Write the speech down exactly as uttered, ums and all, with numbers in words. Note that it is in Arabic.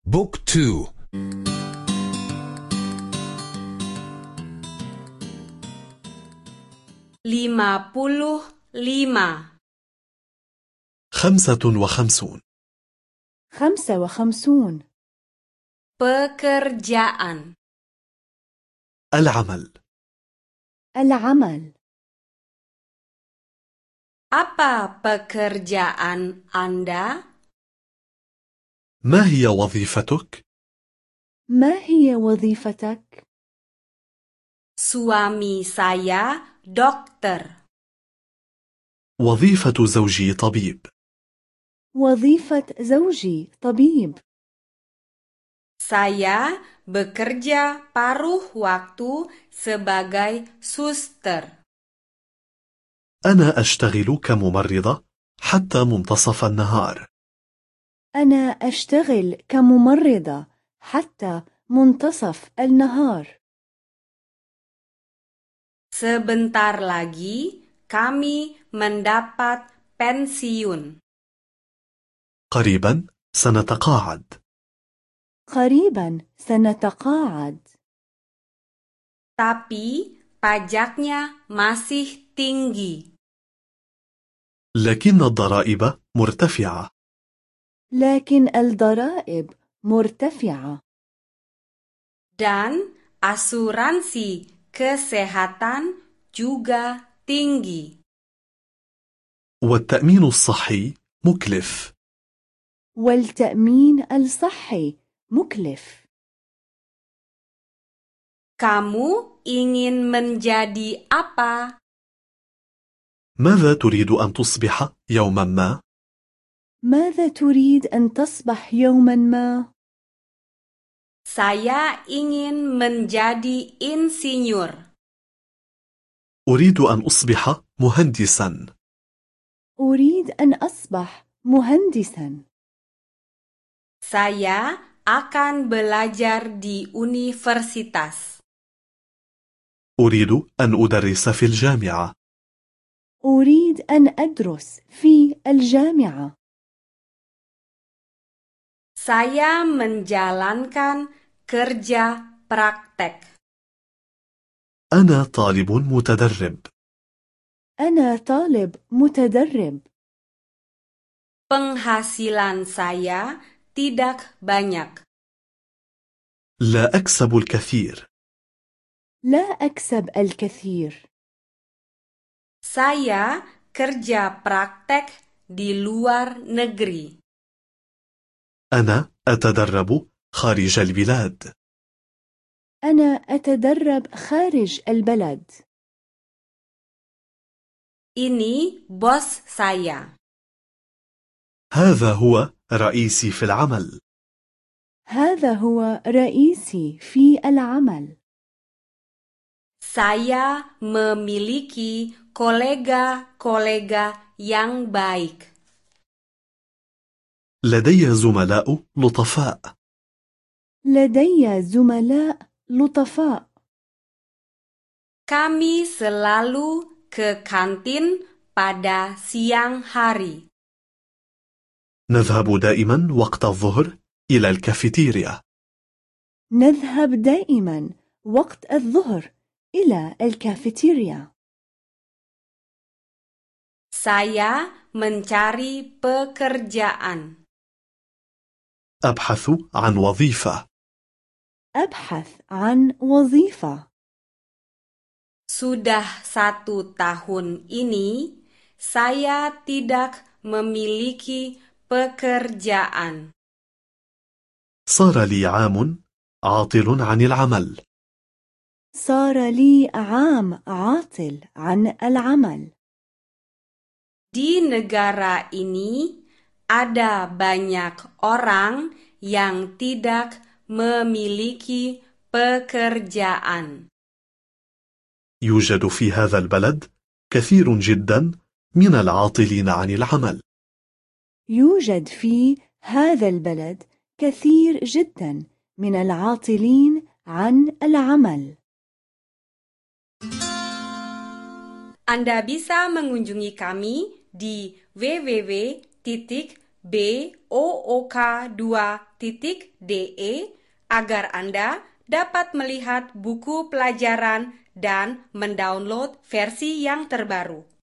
بوك تو. lima puluh lima. خمسة وخمسون. خمسة وخمسون. Pekerjaan. العمل. العمل. Apa pekerjaan Anda? ما هي وظيفتك؟ ما هي وظيفتك؟ Suami saya dokter. وظيفة زوجي طبيب. وظيفة زوجي طبيب. Saya bekerja paruh waktu sebagai suster. أنا أشتغل كممرضة حتى منتصف النهار. أنا أشتغل كممرضة حتى منتصف النهار. Sebentar lagi kami mendapat pensiun. قريبا سنتقاعد. قريبا سنتقاعد. Tapi pajaknya masih tinggi. لكن الضرائب مرتفعة. لكن الضرائب مرتفعة. Dan asuransi kesehatan juga tinggi. والتأمين الصحي مكلف. والتأمين الصحي مكلف. Kamu ingin menjadi apa? ماذا تريد أن تصبح يوما ما؟ ماذا تريد أن تصبح يوما ما؟ Saya ingin menjadi insinyur. أريد أن أصبح مهندسا. أريد أن أصبح مهندسا. Saya akan belajar di universitas. أريد أن أدرس في الجامعة. أريد أن أدرس في الجامعة. Saya menjalankan kerja praktek. أنا طالب متدرب. أنا طالب متدرب. Penghasilan saya tidak banyak. لا أكسب الكثير. لا أكسب الكثير. Saya kerja praktek di luar negeri. أنا أتدرب خارج البلاد. أنا أتدرب خارج البلد. Ini bos saya. هذا هو رئيسي في العمل. هذا هو رئيسي في العمل. Saya memiliki kolega-kolega yang baik. لدي زملاء لطفاء. لدي زملاء لطفاء. Kami selalu ke kantin pada siang hari. نذهب دائما وقت الظهر إلى الكافيتيريا. نذهب دائما وقت الظهر إلى الكافيتيريا. Saya mencari pekerjaan. أبحث عن وظيفة. أبحث عن وظيفة. Sudah satu tahun ini, saya tidak memiliki pekerjaan. صار لي عام عاطل عن العمل. صار لي عام عاطل عن العمل. Di negara ini, ada banyak orang yang tidak memiliki pekerjaan. يوجد في هذا البلد كثير جدا من العاطلين عن العمل. يوجد في هذا البلد كثير جدا من العاطلين عن العمل. Anda bisa mengunjungi kami di w w w titik b o o k dua titik d e agar Anda dapat melihat buku pelajaran dan mendownload versi yang terbaru.